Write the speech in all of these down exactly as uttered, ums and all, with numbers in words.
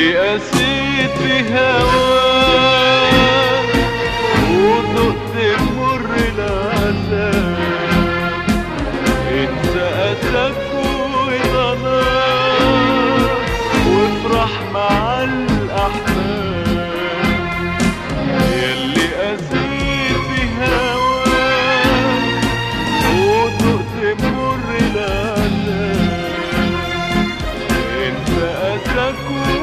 قاسيت في هواك وذقت مر العذاب، انسى أساك وضناك وافرح مع الأحباب. ياللي قاسيت في هواك وذقت مر العذاب، انسى أساك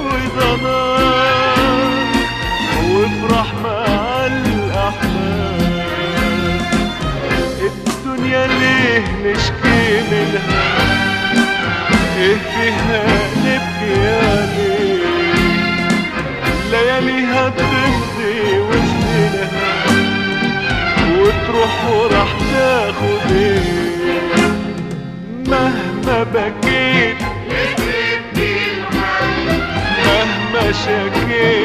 وضناك وافرح مع الأحباب. الدنيا ليه نشكي منها؟ ايه فيها نبكي يا ليه؟ لياليها تمضي وسنينها وتروح وراح تاخد ايه؟ مهما بكيت مهما شكيت